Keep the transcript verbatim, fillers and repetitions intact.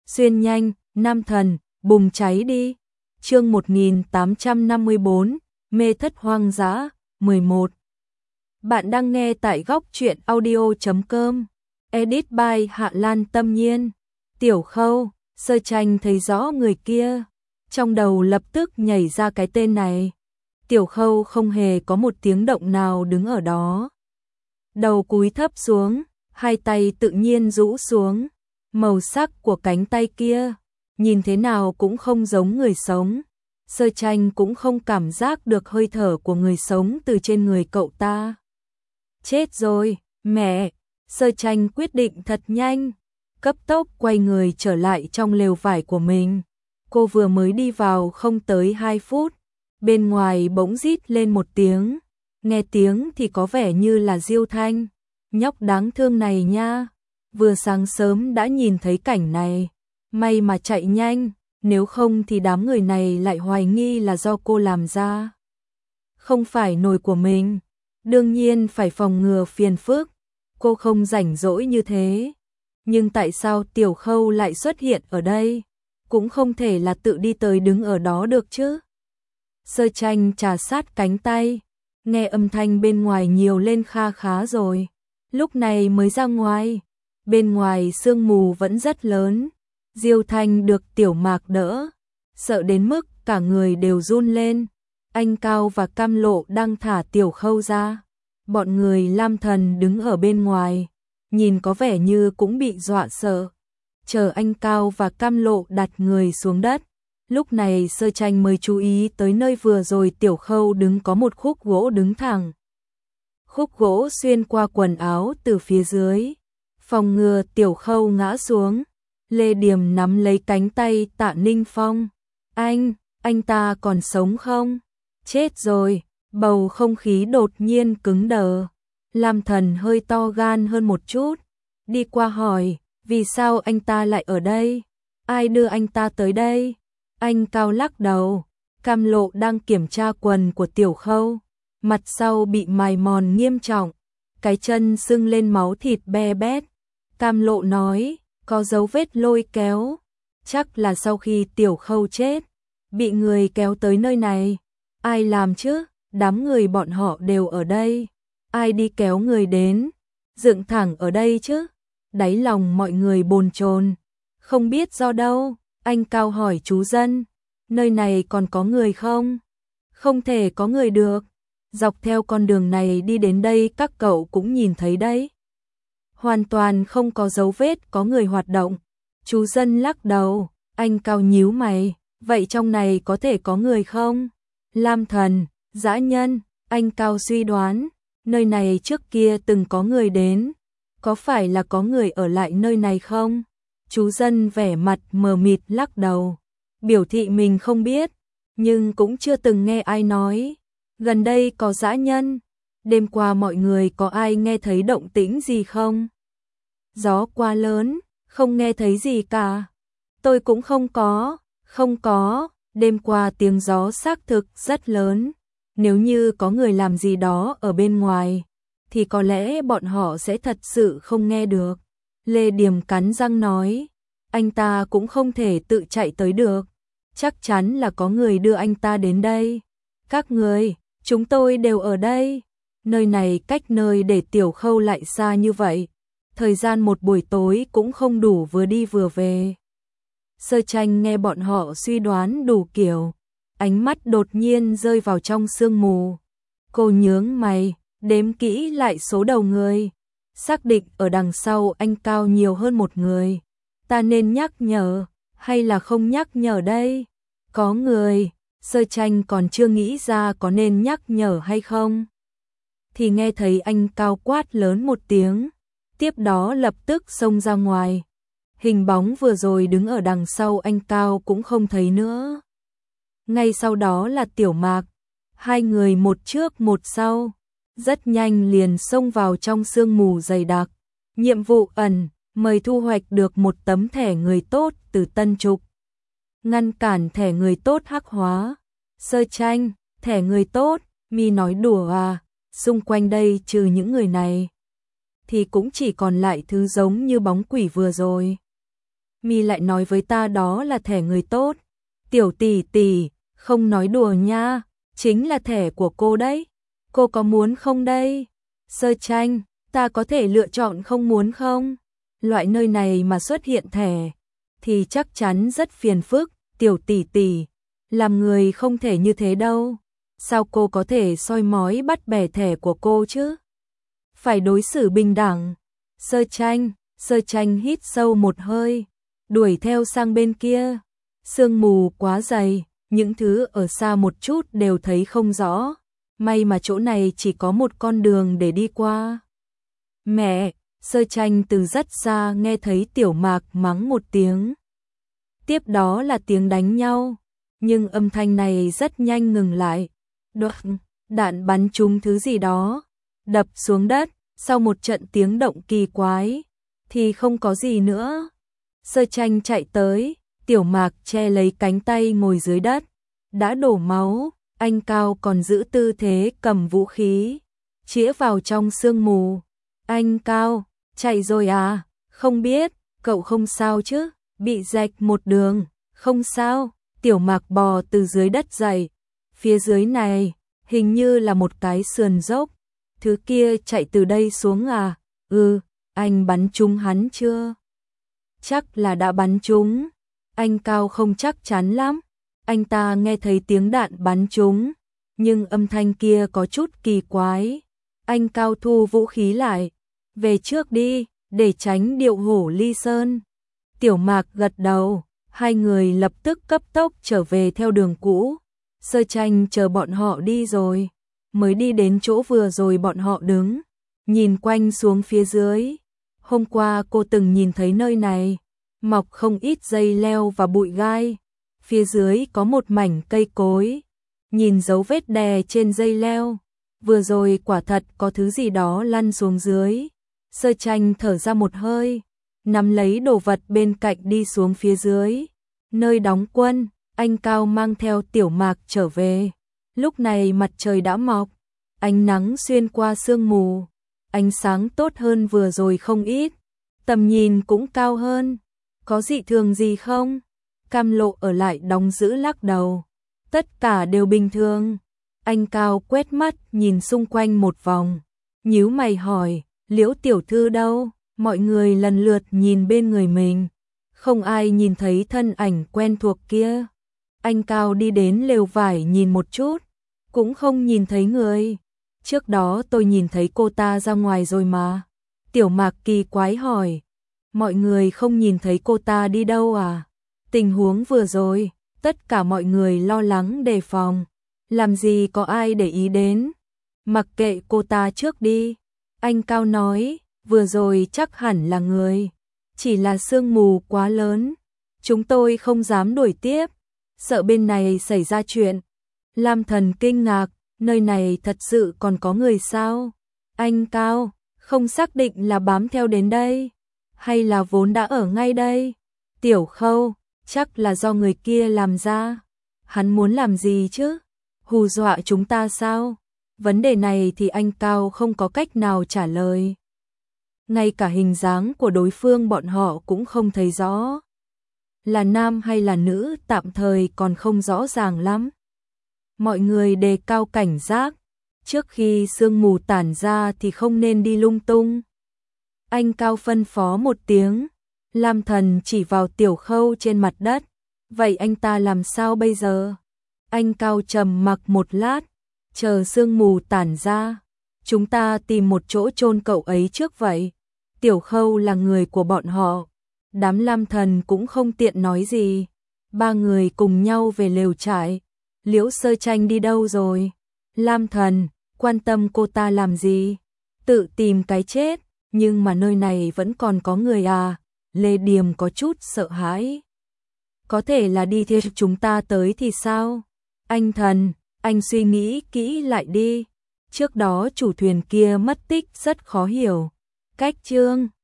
xuyên nhanh, nam thần, bùng cháy đi. Chương một nghìn tám trăm năm mươi bốn, mê thất hoang dã, mười một. Bạn đang nghe tại góc truyện audio chấm com. Edit by Hạ Lan Tâm Nhiên. Tiểu Khâu, Sơ Tranh thấy rõ người kia, trong đầu lập tức nhảy ra cái tên này. Tiểu Khâu không hề có một tiếng động nào đứng ở đó. Đầu cúi thấp xuống, hai tay tự nhiên rũ xuống. Màu sắc của cánh tay kia, nhìn thế nào cũng không giống người sống. Sơ Tranh cũng không cảm giác được hơi thở của người sống từ trên người cậu ta. Chết rồi, mẹ! Sơ Tranh quyết định thật nhanh, cấp tốc quay người trở lại trong lều vải của mình. Cô vừa mới đi vào không tới hai phút, bên ngoài bỗng rít lên một tiếng. Nghe tiếng thì có vẻ như là Diêu Thanh. Nhóc đáng thương này nha, vừa sáng sớm đã nhìn thấy cảnh này. May mà chạy nhanh, nếu không thì đám người này lại hoài nghi là do cô làm ra. Không phải nồi của mình, đương nhiên phải phòng ngừa phiền phức. Cô không rảnh rỗi như thế. Nhưng tại sao Tiểu Khâu lại xuất hiện ở đây? Cũng không thể là tự đi tới đứng ở đó được chứ. Sơ Tranh trà sát cánh tay, nghe âm thanh bên ngoài nhiều lên kha khá rồi. Lúc này mới ra ngoài, bên ngoài sương mù vẫn rất lớn. Diêu Thanh được Tiểu Mạc đỡ, sợ đến mức cả người đều run lên. Anh Cao và Cam Lộ đang thả Tiểu Khâu ra. Bọn người Lam Thần đứng ở bên ngoài, nhìn có vẻ như cũng bị dọa sợ. Chờ anh Cao và Cam Lộ đặt người xuống đất, lúc này Sơ Tranh mới chú ý tới nơi vừa rồi Tiểu Khâu đứng có một khúc gỗ đứng thẳng. Khúc gỗ xuyên qua quần áo từ phía dưới, phòng ngừa Tiểu Khâu ngã xuống. Lê Điềm nắm lấy cánh tay Tạ Ninh Phong. Anh, anh ta còn sống không? Chết rồi. Bầu không khí đột nhiên cứng đờ. Lam Thần hơi to gan hơn một chút, đi qua hỏi, vì sao anh ta lại ở đây? Ai đưa anh ta tới đây? Anh Cao lắc đầu. Cam Lộ đang kiểm tra quần của Tiểu Khâu, mặt sau bị mài mòn nghiêm trọng, cái chân sưng lên máu thịt be bét. Cam Lộ nói, có dấu vết lôi kéo, chắc là sau khi Tiểu Khâu chết, bị người kéo tới nơi này. Ai làm chứ? Đám người bọn họ đều ở đây. Ai đi kéo người đến? Dựng thẳng ở đây chứ? Đáy lòng mọi người bồn chồn, không biết do đâu. Anh Cao hỏi chú dân, nơi này còn có người không? Không thể có người được. Dọc theo con đường này đi đến đây các cậu cũng nhìn thấy đấy. Hoàn toàn không có dấu vết có người hoạt động. Chú dân lắc đầu. Anh Cao nhíu mày, vậy trong này có thể có người không? Lam Thần, dã nhân, anh Cao suy đoán, nơi này trước kia từng có người đến, có phải là có người ở lại nơi này không? Chú dân vẻ mặt mờ mịt lắc đầu, biểu thị mình không biết, nhưng cũng chưa từng nghe ai nói. Gần đây có dã nhân, đêm qua mọi người có ai nghe thấy động tĩnh gì không? Gió quá lớn, không nghe thấy gì cả. Tôi cũng không có, không có, đêm qua tiếng gió xác thực rất lớn. Nếu như có người làm gì đó ở bên ngoài, thì có lẽ bọn họ sẽ thật sự không nghe được. Lê Điềm cắn răng nói, anh ta cũng không thể tự chạy tới được. Chắc chắn là có người đưa anh ta đến đây. Các người, chúng tôi đều ở đây. Nơi này cách nơi để Tiểu Khâu lại xa như vậy. Thời gian một buổi tối cũng không đủ vừa đi vừa về. Sơ Tranh nghe bọn họ suy đoán đủ kiểu. Ánh mắt đột nhiên rơi vào trong sương mù. Cô nhướng mày, đếm kỹ lại số đầu người. Xác định ở đằng sau anh Cao nhiều hơn một người. Ta nên nhắc nhở, hay là không nhắc nhở đây? Có người, Sơ Tranh còn chưa nghĩ ra có nên nhắc nhở hay không. Thì nghe thấy anh Cao quát lớn một tiếng. Tiếp đó lập tức xông ra ngoài. Hình bóng vừa rồi đứng ở đằng sau anh Cao cũng không thấy nữa. Ngay sau đó là Tiểu Mạc, hai người một trước một sau, rất nhanh liền xông vào trong sương mù dày đặc. Nhiệm vụ ẩn, mời thu hoạch được một tấm thẻ người tốt từ Tân Trục. Ngăn cản thẻ người tốt hắc hóa. Sơ Tranh, thẻ người tốt, mi nói đùa à, xung quanh đây trừ những người này, thì cũng chỉ còn lại thứ giống như bóng quỷ vừa rồi. mi lại nói với ta đó là thẻ người tốt. Tiểu tỷ tỷ, không nói đùa nha, chính là thẻ của cô đấy. Cô có muốn không đây? Sơ Tranh, ta có thể lựa chọn không muốn không? Loại nơi này mà xuất hiện thẻ thì chắc chắn rất phiền phức. Tiểu tỷ tỷ, làm người không thể như thế đâu. Sao cô có thể soi mói bắt bẻ thẻ của cô chứ? Phải đối xử bình đẳng. Sơ Tranh, Sơ Tranh hít sâu một hơi, đuổi theo sang bên kia. Sương mù quá dày, những thứ ở xa một chút đều thấy không rõ. May mà chỗ này chỉ có một con đường để đi qua. Mẹ, Sơ Tranh từ rất xa nghe thấy Tiểu Mạc mắng một tiếng. Tiếp đó là tiếng đánh nhau, nhưng âm thanh này rất nhanh ngừng lại. Đoạn, đạn bắn trúng thứ gì đó, đập xuống đất, sau một trận tiếng động kỳ quái, thì không có gì nữa. Sơ Tranh chạy tới, Tiểu Mạc che lấy cánh tay ngồi dưới đất, đã đổ máu, anh Cao còn giữ tư thế cầm vũ khí, chĩa vào trong sương mù. Anh Cao, chạy rồi à? Không biết, cậu không sao chứ? Bị rạch một đường, không sao. Tiểu Mạc bò từ dưới đất dậy, phía dưới này hình như là một cái sườn dốc. Thứ kia chạy từ đây xuống à? Ừ, anh bắn trúng hắn chưa? Chắc là đã bắn trúng. Anh Cao không chắc chắn lắm. Anh ta nghe thấy tiếng đạn bắn trúng, nhưng âm thanh kia có chút kỳ quái. Anh Cao thu vũ khí lại. Về trước đi, để tránh điệu hổ ly sơn. Tiểu Mạc gật đầu, hai người lập tức cấp tốc trở về theo đường cũ. Sơ Tranh chờ bọn họ đi rồi, mới đi đến chỗ vừa rồi bọn họ đứng, nhìn quanh xuống phía dưới. Hôm qua cô từng nhìn thấy nơi này, mọc không ít dây leo và bụi gai. Phía dưới có một mảnh cây cối, nhìn dấu vết đè trên dây leo. Vừa rồi quả thật có thứ gì đó lăn xuống dưới. Sơ Tranh thở ra một hơi, nắm lấy đồ vật bên cạnh đi xuống phía dưới. Nơi đóng quân, anh Cao mang theo Tiểu Mạc trở về. Lúc này mặt trời đã mọc, ánh nắng xuyên qua sương mù, ánh sáng tốt hơn vừa rồi không ít, tầm nhìn cũng cao hơn. Có dị thường gì không? Cam Lộ ở lại đóng giữ lắc đầu. Tất cả đều bình thường. Anh Cao quét mắt nhìn xung quanh một vòng, nhíu mày hỏi, Liễu tiểu thư đâu? Mọi người lần lượt nhìn bên người mình, không ai nhìn thấy thân ảnh quen thuộc kia. Anh Cao đi đến lều vải nhìn một chút, cũng không nhìn thấy người. Trước đó tôi nhìn thấy cô ta ra ngoài rồi mà. Tiểu Mạc kỳ quái hỏi, mọi người không nhìn thấy cô ta đi đâu à? Tình huống vừa rồi, tất cả mọi người lo lắng đề phòng, làm gì có ai để ý đến. Mặc kệ cô ta trước đi. Anh Cao nói, vừa rồi chắc hẳn là người, chỉ là sương mù quá lớn, chúng tôi không dám đuổi tiếp, sợ bên này xảy ra chuyện. Lam Thần kinh ngạc, nơi này thật sự còn có người sao? Anh Cao, không xác định là bám theo đến đây, hay là vốn đã ở ngay đây? Tiểu Khâu, chắc là do người kia làm ra. Hắn muốn làm gì chứ? Hù dọa chúng ta sao? Vấn đề này thì anh Cao không có cách nào trả lời. Ngay cả hình dáng của đối phương bọn họ cũng không thấy rõ. Là nam hay là nữ tạm thời còn không rõ ràng lắm. Mọi người đề cao cảnh giác, trước khi sương mù tản ra thì không nên đi lung tung. Anh Cao phân phó một tiếng, Lam Thần chỉ vào Tiểu Khâu trên mặt đất. Vậy anh ta làm sao bây giờ? Anh Cao trầm mặc một lát, chờ sương mù tản ra, chúng ta tìm một chỗ chôn cậu ấy trước vậy. Tiểu Khâu là người của bọn họ, đám Lam Thần cũng không tiện nói gì. Ba người cùng nhau về lều trại. Liễu Sơ Tranh đi đâu rồi? Lam Thần, quan tâm cô ta làm gì? Tự tìm cái chết, nhưng mà nơi này vẫn còn có người à? Lê Điềm có chút sợ hãi. Có thể là đi theo chúng ta tới thì sao? Anh Thần, anh suy nghĩ kỹ lại đi. Trước đó chủ thuyền kia mất tích rất khó hiểu. Cách chương